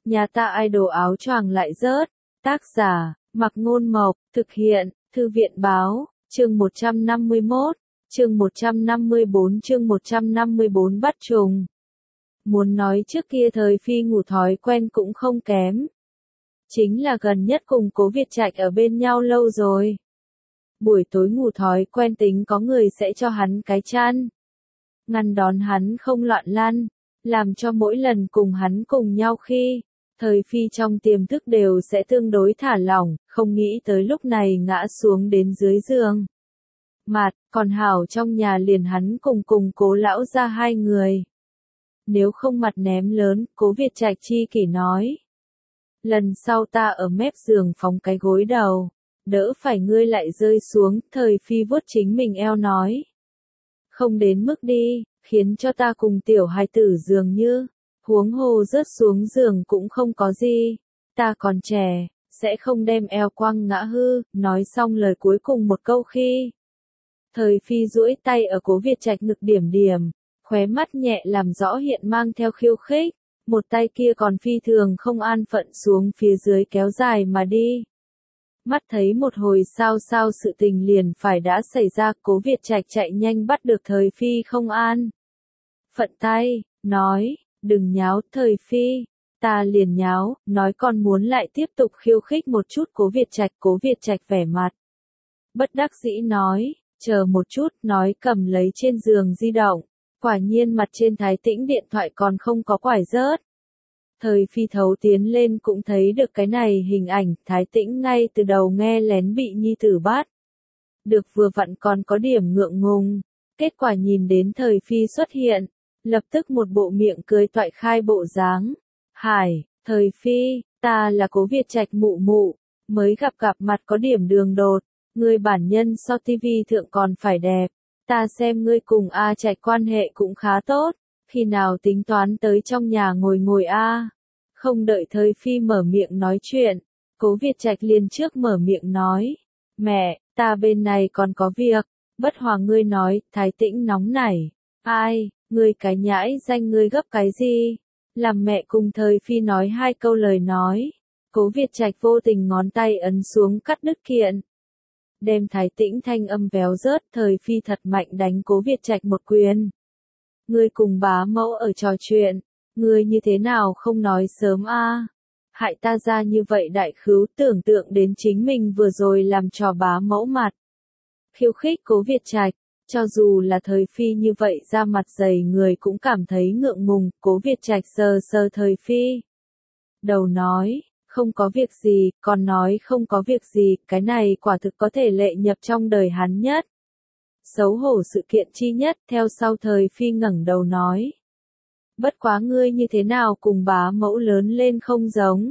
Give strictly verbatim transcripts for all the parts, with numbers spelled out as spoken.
Nhà ta idol áo choàng lại rớt. Tác giả, Mặc Ngôn Mộc, thực hiện, Thư viện Báo, chương một trăm năm mươi mốt, chương một trăm năm mươi bốn chương một trăm năm mươi bốn bắt trùng. Muốn nói trước kia thời Phi ngủ thói quen cũng không kém. Chính là gần nhất cùng Cố Việt Trạch ở bên nhau lâu rồi. Buổi tối ngủ thói quen tính có người sẽ cho hắn cái chăn. Ngăn đón hắn không loạn lăn, làm cho mỗi lần cùng hắn cùng nhau khi, thời Phi trong tiềm thức đều sẽ tương đối thả lỏng, không nghĩ tới lúc này ngã xuống đến dưới giường. Mạt, còn hảo trong nhà liền hắn cùng cùng Cố lão ra hai người. Nếu không mặt ném lớn, Cố Việt Trạch chi kỷ nói. Lần sau ta ở mép giường phóng cái gối đầu, đỡ phải ngươi lại rơi xuống, thời Phi vuốt chính mình eo nói. Không đến mức đi, khiến cho ta cùng tiểu hài tử dường như, huống hồ rớt xuống giường cũng không có gì, ta còn trẻ, sẽ không đem eo quăng ngã hư, nói xong lời cuối cùng một câu khi. Thời Phi duỗi tay ở Cố Việt Trạch ngực điểm điểm, khóe mắt nhẹ làm rõ hiện mang theo khiêu khích, một tay kia còn phi thường không an phận xuống phía dưới kéo dài mà đi. Mắt thấy một hồi sao sao sự tình liền phải đã xảy ra, Cố Việt Trạch chạy nhanh bắt được thời Phi không an. Phận tay, nói, đừng nháo, thời Phi, ta liền nháo, nói còn muốn lại tiếp tục khiêu khích một chút Cố Việt Trạch, Cố Việt Trạch vẻ mặt. Bất đắc dĩ nói, chờ một chút, nói cầm lấy trên giường di động, quả nhiên mặt trên Thái Tĩnh điện thoại còn không có quải rớt. Thời Phi thấu tiến lên cũng thấy được cái này hình ảnh, Thái Tĩnh ngay từ đầu nghe lén bị nhi tử bắt. Được vừa vặn còn có điểm ngượng ngùng, kết quả nhìn đến thời Phi xuất hiện, lập tức một bộ miệng cười toại khai bộ dáng. Hải, thời Phi, ta là Cố Việt Trạch mụ mụ, mới gặp gặp mặt có điểm đường đột, người bản nhân so tivi thượng còn phải đẹp, ta xem ngươi cùng A Trạch quan hệ cũng khá tốt. Khi nào tính toán tới trong nhà ngồi ngồi a? Không đợi thời Phi mở miệng nói chuyện, Cố Việt Trạch liền trước mở miệng nói. Mẹ, ta bên này còn có việc, bất hòa ngươi nói, Thái Tĩnh nóng nảy. Ai, ngươi cái nhãi danh ngươi gấp cái gì? Làm mẹ cùng thời Phi nói hai câu lời nói. Cố Việt Trạch vô tình ngón tay ấn xuống cắt đứt kiện. Đem Thái Tĩnh thanh âm véo rớt, thời Phi thật mạnh đánh Cố Việt Trạch một quyền. Ngươi cùng bá mẫu ở trò chuyện, ngươi như thế nào không nói sớm a? Hại ta ra như vậy đại khứu, tưởng tượng đến chính mình vừa rồi làm trò bá mẫu mặt. Khiêu khích Cố Việt Trạch, cho dù là thời Phi như vậy ra mặt dày người cũng cảm thấy ngượng ngùng, Cố Việt Trạch sờ sờ thời Phi. Đầu nói, không có việc gì, còn nói không có việc gì, cái này quả thực có thể lệ nhập trong đời hắn nhất. Xấu hổ sự kiện chi nhất, theo sau thời Phi ngẩng đầu nói. Bất quá ngươi như thế nào cùng bá mẫu lớn lên không giống.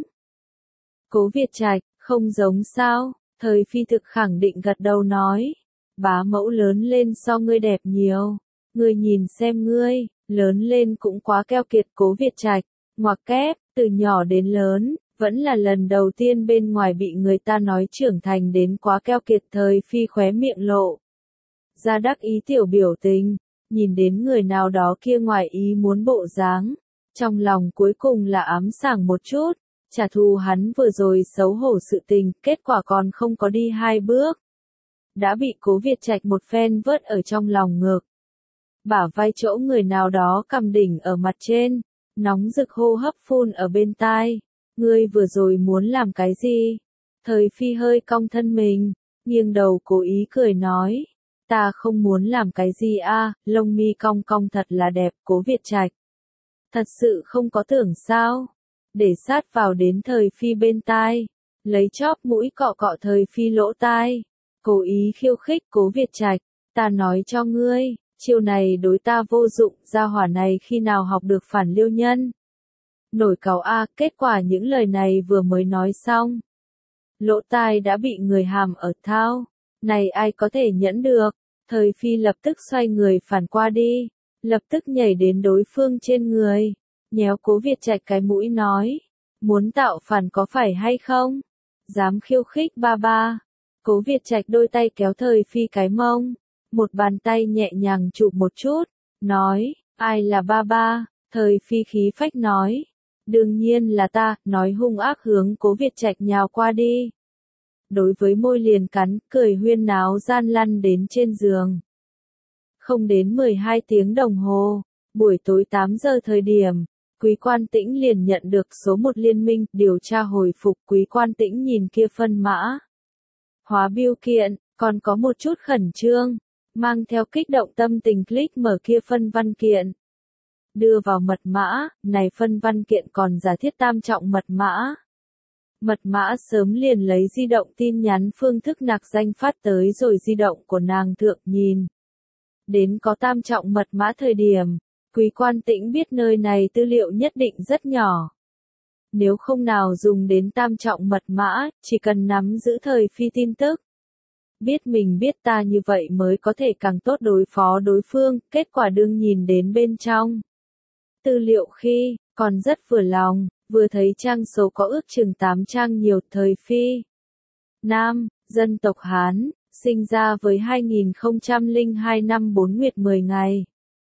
Cố Việt Trạch, không giống sao, thời Phi thực khẳng định gật đầu nói. Bá mẫu lớn lên so ngươi đẹp nhiều, ngươi nhìn xem ngươi, lớn lên cũng quá keo kiệt. Cố Việt Trạch, ngoặc kép, từ nhỏ đến lớn, vẫn là lần đầu tiên bên ngoài bị người ta nói trưởng thành đến quá keo kiệt. Thời Phi khóe miệng lộ ra đắc ý tiểu biểu tình, nhìn đến người nào đó kia ngoài ý muốn bộ dáng, trong lòng cuối cùng là ám sảng một chút, trả thù hắn vừa rồi xấu hổ sự tình, kết quả còn không có đi hai bước. Đã bị Cố Việt Trạch một phen vớt ở trong lòng ngực. Bả vai chỗ người nào đó cầm đỉnh ở mặt trên, nóng rực hô hấp phun ở bên tai. Ngươi vừa rồi muốn làm cái gì? Thời Phi hơi cong thân mình, nghiêng đầu cố ý cười nói. Ta không muốn làm cái gì a, lông mi cong cong thật là đẹp. Cố Việt Trạch. Thật sự không có tưởng sao? Để sát vào đến thời Phi bên tai, lấy chóp mũi cọ cọ thời Phi lỗ tai, cố ý khiêu khích Cố Việt Trạch. Ta nói cho ngươi, chiêu này đối ta vô dụng, gia hỏa này khi nào học được phản liêu nhân. Nổi cáu a, kết quả những lời này vừa mới nói xong. Lỗ tai đã bị người hàm ở thao. Này ai có thể nhẫn được, thời Phi lập tức xoay người phản qua đi, lập tức nhảy đến đối phương trên người, nhéo Cố Việt Trạch cái mũi nói, muốn tạo phản có phải hay không? Dám khiêu khích ba ba. Cố Việt Trạch đôi tay kéo thời Phi cái mông, một bàn tay nhẹ nhàng chụp một chút, nói, ai là ba ba? Thời Phi khí phách nói, Đương nhiên là ta, nói hung ác hướng Cố Việt Trạch nhào qua đi. Đối với môi liền cắn, cười huyên náo gian lăn đến trên giường. Không đến mười hai tiếng đồng hồ, buổi tối tám giờ thời điểm, Quý Quan Tĩnh liền nhận được số một liên minh, điều tra hồi phục. Quý Quan Tĩnh nhìn kia phân mã hóa bưu kiện, còn có một chút khẩn trương, mang theo kích động tâm tình click mở kia phân văn kiện. Đưa vào mật mã, này phân văn kiện còn giả thiết tam trọng mật mã. Mật mã sớm liền lấy di động tin nhắn phương thức nạc danh phát tới rồi di động của nàng thượng nhìn. Đến có tam trọng mật mã thời điểm, Quý Quan Tĩnh biết nơi này tư liệu nhất định rất nhỏ. Nếu không nào dùng đến tam trọng mật mã, chỉ cần nắm giữ thời phi tin tức. Biết mình biết ta như vậy mới có thể càng tốt đối phó đối phương, kết quả đương nhìn đến bên trong. Tư liệu khi, còn rất vừa lòng, vừa thấy trang số có ước chừng tám trang nhiều. Thời phi nam, dân tộc Hán, sinh ra với hai nghìn không trăm lẻ hai năm bốn nguyệt mười ngày.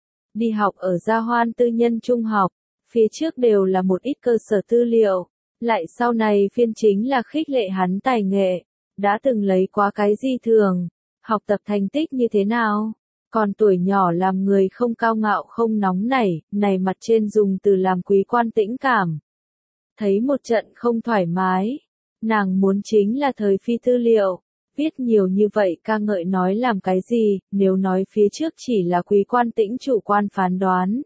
Đi học ở Gia Hoan tư nhân trung học, phía trước đều là một ít cơ sở tư liệu, lại sau này phiên chính là khích lệ hắn tài nghệ, đã từng lấy quá cái gì thường, học tập thành tích như thế nào, còn tuổi nhỏ làm người không cao ngạo không nóng nảy, này mặt trên dùng từ làm Quý Quan Tĩnh cảm. Thấy một trận không thoải mái, nàng muốn chính là thời phi tư liệu. Viết nhiều như vậy ca ngợi nói làm cái gì, nếu nói phía trước chỉ là Quý Quan Tĩnh chủ quan phán đoán.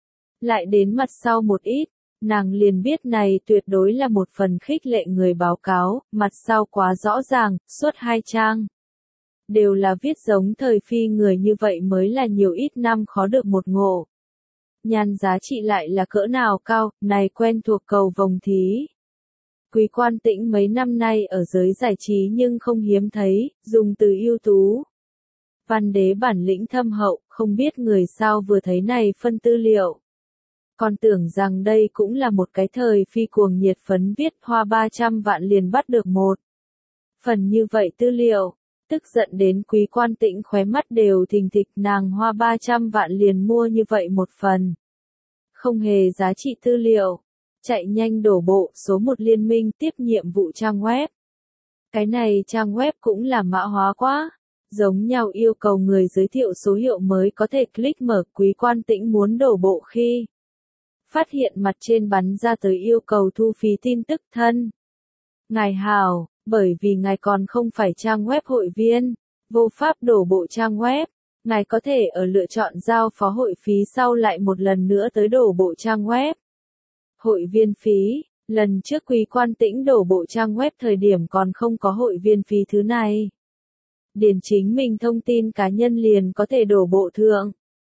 Lại đến mặt sau một ít, nàng liền biết này tuyệt đối là một phần khích lệ người báo cáo, mặt sau quá rõ ràng, suốt hai trang. Đều là viết giống thời phi người như vậy mới là nhiều ít năm khó được một ngộ. Nhan giá trị lại là cỡ nào cao, này quen thuộc cầu vồng thí. Quý Quan Tĩnh mấy năm nay ở giới giải trí nhưng không hiếm thấy, dùng từ ưu tú. Văn đế bản lĩnh thâm hậu, không biết người sao vừa thấy này phân tư liệu. Còn tưởng rằng đây cũng là một cái thời phi cuồng nhiệt phấn viết hoa ba trăm vạn liền bắt được một phần như vậy tư liệu, tức giận đến Quý Quan Tĩnh khóe mắt đều thình thịch, nàng hoa ba trăm vạn liền mua như vậy một phần. Không hề giá trị tư liệu. Chạy nhanh đổ bộ, số một liên minh tiếp nhiệm vụ trang web. Cái này trang web cũng là mã hóa quá. Giống nhau yêu cầu người giới thiệu số hiệu mới có thể click mở. Quý Quan Tĩnh muốn đổ bộ khi phát hiện mặt trên bắn ra tới yêu cầu thu phí tin tức thân. Ngài hào, bởi vì ngài còn không phải trang web hội viên, vô pháp đổ bộ trang web. Ngài có thể ở lựa chọn giao phó hội phí sau lại một lần nữa tới đổ bộ trang web. Hội viên phí, lần trước Quý Quan Tĩnh đổ bộ trang web thời điểm còn không có hội viên phí thứ này. Điền chính mình thông tin cá nhân liền có thể đổ bộ thượng.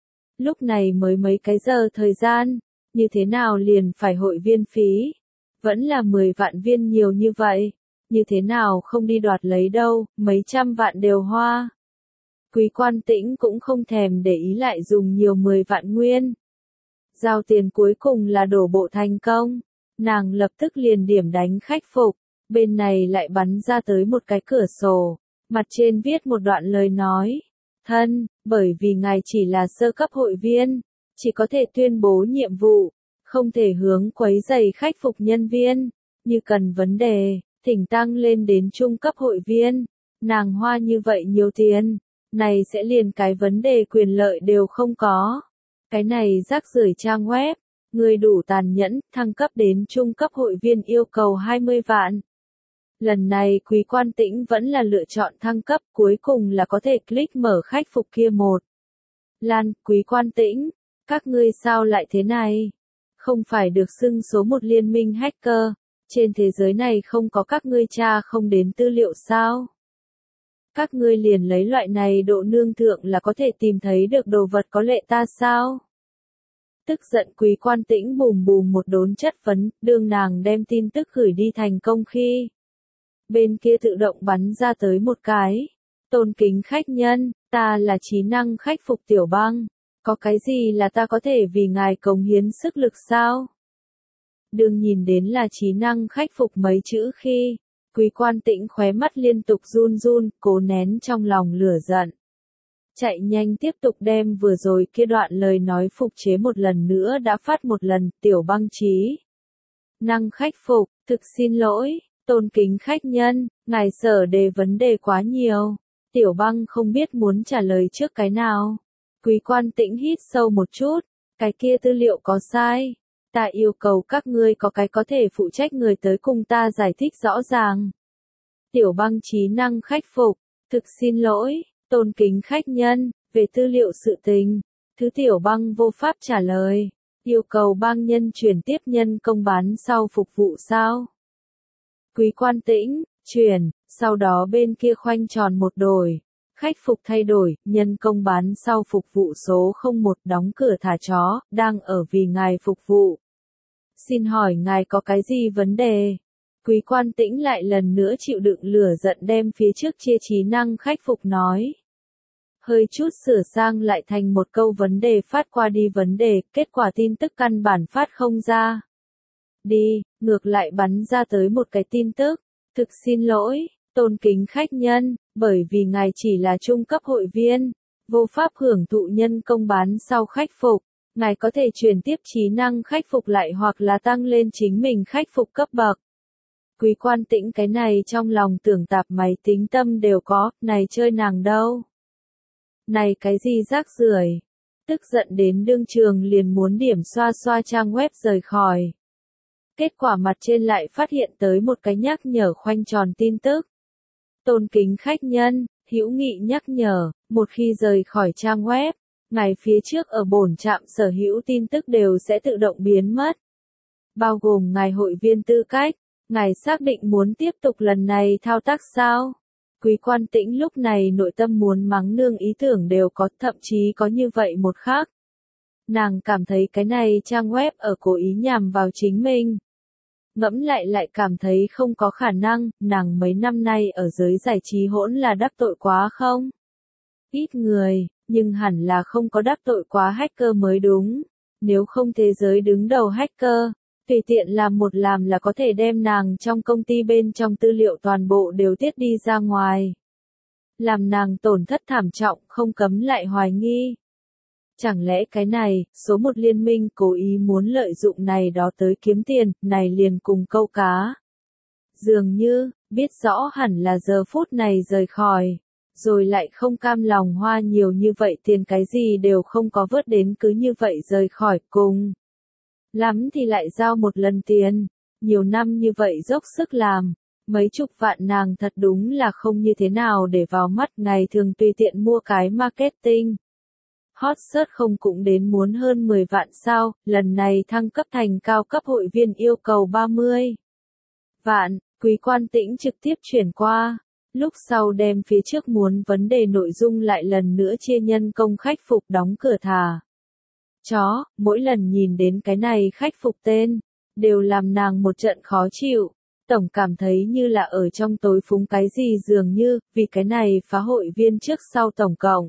Lúc này mới mấy cái giờ thời gian, như thế nào liền phải hội viên phí? Vẫn là mười vạn viên nhiều như vậy, như thế nào không đi đoạt lấy đâu, mấy trăm vạn đều hoa. Quý Quan Tĩnh cũng không thèm để ý lại dùng nhiều mười vạn nguyên. Giao tiền cuối cùng là đổ bộ thành công, nàng lập tức liền điểm đánh khách phục, bên này lại bắn ra tới một cái cửa sổ, mặt trên viết một đoạn lời nói. Thân, bởi vì ngài chỉ là sơ cấp hội viên, chỉ có thể tuyên bố nhiệm vụ, không thể hướng quấy rầy khách phục nhân viên, như cần vấn đề, thỉnh tăng lên đến trung cấp hội viên. Nàng hoa như vậy nhiều tiền, này sẽ liền cái vấn đề quyền lợi đều không có. Cái này rác rưởi trang web, người đủ tàn nhẫn, thăng cấp đến trung cấp hội viên yêu cầu hai mươi vạn. Lần này Quý Quan Tĩnh vẫn là lựa chọn thăng cấp, cuối cùng là có thể click mở khách phục kia một. Lan, Quý Quan Tĩnh, các ngươi sao lại thế này? Không phải được xưng số một liên minh hacker, trên thế giới này không có các ngươi tra không đến tư liệu sao? Các ngươi liền lấy loại này độ nương thượng là có thể tìm thấy được đồ vật có lệ ta sao? Tức giận Quý Quan Tĩnh bùm bùm một đốn chất vấn, đương nàng đem tin tức gửi đi thành công khi. Bên kia tự động bắn ra tới một cái. Tôn kính khách nhân, ta là trí năng khách phục Tiểu Băng. Có cái gì là ta có thể vì ngài cống hiến sức lực sao? Đương nhìn đến là trí năng khách phục mấy chữ khi. Quý Quan Tĩnh khóe mắt liên tục run run, cố nén trong lòng lửa giận. Chạy nhanh tiếp tục đem vừa rồi kia đoạn lời nói phục chế một lần nữa đã phát một lần, Tiểu Băng trí. năng khắc phục, thực xin lỗi, tôn kính khách nhân, ngài sở đề vấn đề quá nhiều. Tiểu Băng không biết muốn trả lời trước cái nào. Quý Quan Tĩnh hít sâu một chút, cái kia tư liệu có sai. Ta yêu cầu các ngươi có cái có thể phụ trách người tới cùng ta giải thích rõ ràng. Tiểu Băng trí năng khắc phục, thực xin lỗi, tôn kính khách nhân, về tư liệu sự tình. Thứ Tiểu Băng vô pháp trả lời, yêu cầu bang nhân chuyển tiếp nhân công bán sau phục vụ sao? Quý Quan Tĩnh, chuyển, sau đó bên kia khoanh tròn một đổi. Khách phục thay đổi, nhân công bán sau phục vụ số không một đóng cửa thả chó, đang ở vì ngài phục vụ. Xin hỏi ngài có cái gì vấn đề? Quý Quan Tĩnh lại lần nữa chịu đựng lửa giận đem phía trước chia trí năng khách phục nói. Hơi chút sửa sang lại thành một câu vấn đề phát qua đi vấn đề, kết quả tin tức căn bản phát không ra. Đi, ngược lại bắn ra tới một cái tin tức. Thực xin lỗi, tôn kính khách nhân, bởi vì ngài chỉ là trung cấp hội viên, vô pháp hưởng thụ nhân công bán sau khách phục. Ngài có thể chuyển tiếp trí năng khách phục lại hoặc là tăng lên chính mình khách phục cấp bậc. Quý Quan Tĩnh cái này trong lòng tưởng tạp máy tính tâm đều có, này chơi nàng đâu. Này cái gì rác rưởi, tức giận đến đương trường liền muốn điểm xoa xoa trang web rời khỏi. Kết quả mặt trên lại phát hiện tới một cái nhắc nhở khoanh tròn tin tức. Tôn kính khách nhân, hữu nghị nhắc nhở, một khi rời khỏi trang web, ngài phía trước ở bổn trạm sở hữu tin tức đều sẽ tự động biến mất. Bao gồm ngài hội viên tư cách, ngài xác định muốn tiếp tục lần này thao tác sao? Quý Quan Tĩnh lúc này nội tâm muốn mắng nương ý tưởng đều có, thậm chí có như vậy một khác. Nàng cảm thấy cái này trang web ở cố ý nhằm vào chính mình. Ngẫm lại lại cảm thấy không có khả năng, nàng mấy năm nay ở giới giải trí hỗn là đắc tội quá không? Ít người, nhưng hẳn là không có đắc tội quá hacker mới đúng. Nếu không thế giới đứng đầu hacker, tùy tiện làm một làm là có thể đem nàng trong công ty bên trong tư liệu toàn bộ đều tiết đi ra ngoài. Làm nàng tổn thất thảm trọng, không cấm lại hoài nghi. Chẳng lẽ cái này, số một liên minh cố ý muốn lợi dụng này đó tới kiếm tiền, này liền cùng câu cá. Dường như, biết rõ hẳn là giờ phút này rời khỏi, rồi lại không cam lòng hoa nhiều như vậy tiền cái gì đều không có vớt đến cứ như vậy rời khỏi cùng. Lắm thì lại giao một lần tiền, nhiều năm như vậy dốc sức làm, mấy chục vạn nàng thật đúng là không như thế nào để vào mắt ngày thường tùy tiện mua cái marketing. Hot search không cũng đến muốn hơn mười vạn sao, lần này thăng cấp thành cao cấp hội viên yêu cầu ba mươi vạn, Quý Quan Tĩnh trực tiếp chuyển qua, lúc sau đem phía trước muốn vấn đề nội dung lại lần nữa chia nhân công khách phục đóng cửa thả. Chó, mỗi lần nhìn đến cái này khách phục tên, đều làm nàng một trận khó chịu, tổng cảm thấy như là ở trong tối phúng cái gì dường như, vì cái này phá hội viên trước sau tổng cộng.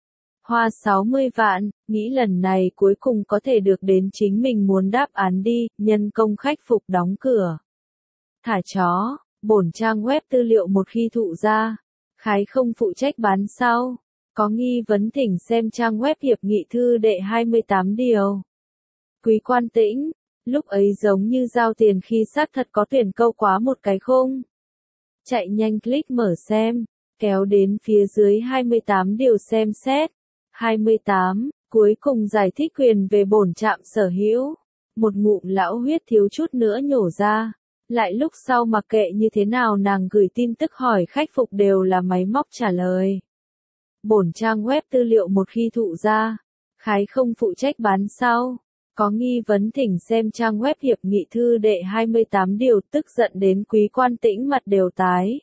Hoa sáu mươi vạn, nghĩ lần này cuối cùng có thể được đến chính mình muốn đáp án đi, nhân công khách phục đóng cửa. Thả chó, bổn trang web tư liệu một khi thụ ra, khái không phụ trách bán sau. Có nghi vấn thỉnh xem trang web hiệp nghị thư đệ hai mươi tám điều. Quý Quan Tĩnh, lúc ấy giống như giao tiền khi xác thật có tuyển câu quá một cái khung. Chạy nhanh click mở xem, kéo đến phía dưới hai mươi tám điều xem xét. hai mươi tám, cuối cùng giải thích quyền về bổn trạm sở hữu. Một ngụm lão huyết thiếu chút nữa nhổ ra. Lại lúc sau mặc kệ như thế nào nàng gửi tin tức hỏi khách phục đều là máy móc trả lời. Bổn trang web tư liệu một khi thụ ra, khái không phụ trách bán sau. Có nghi vấn thỉnh xem trang web hiệp nghị thư đệ hai mươi tám điều, tức giận đến Quý Quan Tĩnh mặt đều tái.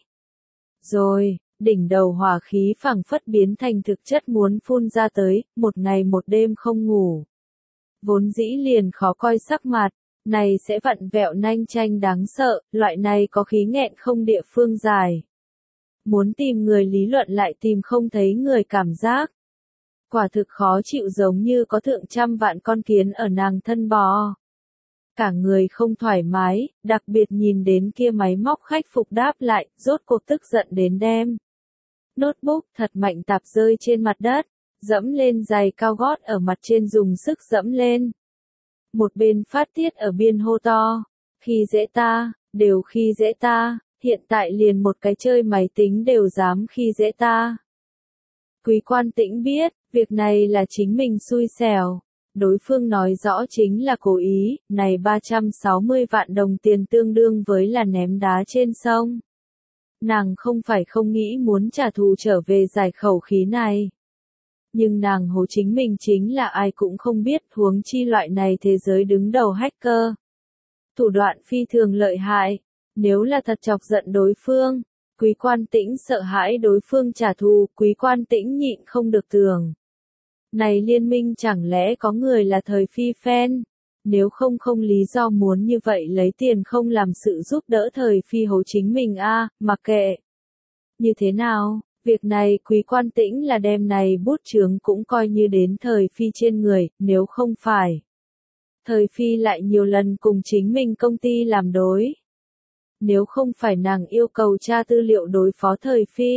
Rồi, đỉnh đầu hỏa khí phảng phất biến thành thực chất muốn phun ra tới, một ngày một đêm không ngủ. Vốn dĩ liền khó coi sắc mặt, này sẽ vặn vẹo nanh chanh đáng sợ, loại này có khí nghẹn không địa phương dài. Muốn tìm người lý luận lại tìm không thấy người cảm giác. Quả thực khó chịu giống như có thượng trăm vạn con kiến ở nàng thân bò. Cả người không thoải mái, đặc biệt nhìn đến kia máy móc khách phục đáp lại, rốt cuộc tức giận đến đem. Notebook thật mạnh tạp rơi trên mặt đất, dẫm lên giày cao gót ở mặt trên dùng sức dẫm lên. Một bên phát tiết ở biên hô to. Khi dễ ta, đều khi dễ ta, hiện tại liền một cái chơi máy tính đều dám khi dễ ta. Quý Quan Tĩnh biết, việc này là chính mình xui xẻo. Đối phương nói rõ chính là cố ý, này ba trăm sáu mươi vạn đồng tiền tương đương với là ném đá trên sông. Nàng không phải không nghĩ muốn trả thù trở về giải khẩu khí này. Nhưng nàng hố chính mình chính là ai cũng không biết, huống chi loại này thế giới đứng đầu hacker. Thủ đoạn phi thường lợi hại, nếu là thật chọc giận đối phương, Quý Quan Tĩnh sợ hãi đối phương trả thù, Quý Quan Tĩnh nhịn không được tưởng. Này liên minh chẳng lẽ có người là thời phi fan? Nếu không không lý do muốn như vậy lấy tiền không làm sự giúp đỡ thời phi hố chính mình a à, mặc kệ. Như thế nào, việc này Quý Quan Tĩnh là đem này bút chướng cũng coi như đến thời phi trên người, nếu không phải. Thời phi lại nhiều lần cùng chính mình công ty làm đối. Nếu không phải nàng yêu cầu tra tư liệu đối phó thời phi.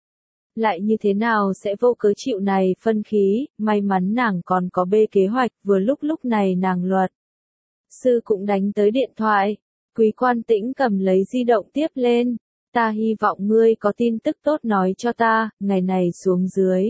Lại như thế nào sẽ vô cớ chịu này phân khí, may mắn nàng còn có bê kế hoạch, vừa lúc lúc này nàng luật. Sư cũng đánh tới điện thoại, Quý Quan Tĩnh cầm lấy di động tiếp lên, ta hy vọng ngươi có tin tức tốt nói cho ta, ngày này xuống dưới.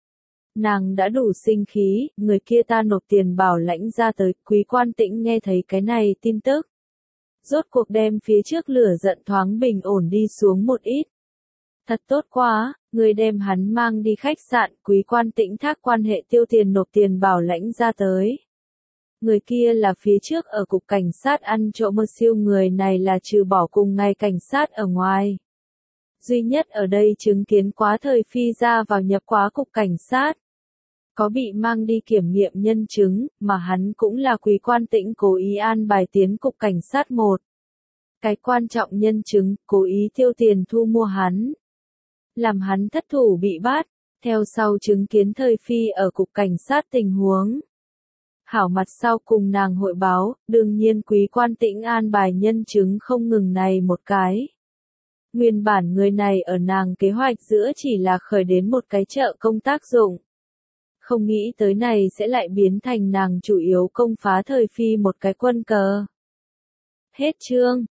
Nàng đã đủ sinh khí, người kia ta nộp tiền bảo lãnh ra tới, Quý Quan Tĩnh nghe thấy cái này tin tức. Rốt cuộc đem phía trước lửa giận thoáng bình ổn đi xuống một ít. Thật tốt quá, người đem hắn mang đi khách sạn, Quý Quan Tĩnh thác quan hệ tiêu tiền nộp tiền bảo lãnh ra tới. Người kia là phía trước ở cục cảnh sát ăn trộm mơ siêu, người này là trừ bỏ cùng ngày cảnh sát ở ngoài. Duy nhất ở đây chứng kiến quá thời phi ra vào nhập quá cục cảnh sát. Có bị mang đi kiểm nghiệm nhân chứng, mà hắn cũng là Quý Quan Tĩnh cố ý an bài tiến cục cảnh sát một. Cái quan trọng nhân chứng, cố ý tiêu tiền thu mua hắn. Làm hắn thất thủ bị bắt, theo sau chứng kiến thời phi ở cục cảnh sát tình huống. Hảo mặt sau cùng nàng hội báo, đương nhiên Quý Quan Tĩnh an bài nhân chứng không ngừng này một cái. Nguyên bản người này ở nàng kế hoạch giữa chỉ là khởi đến một cái trợ công tác dụng. Không nghĩ tới này sẽ lại biến thành nàng chủ yếu công phá thời phi một cái quân cờ. Hết chương.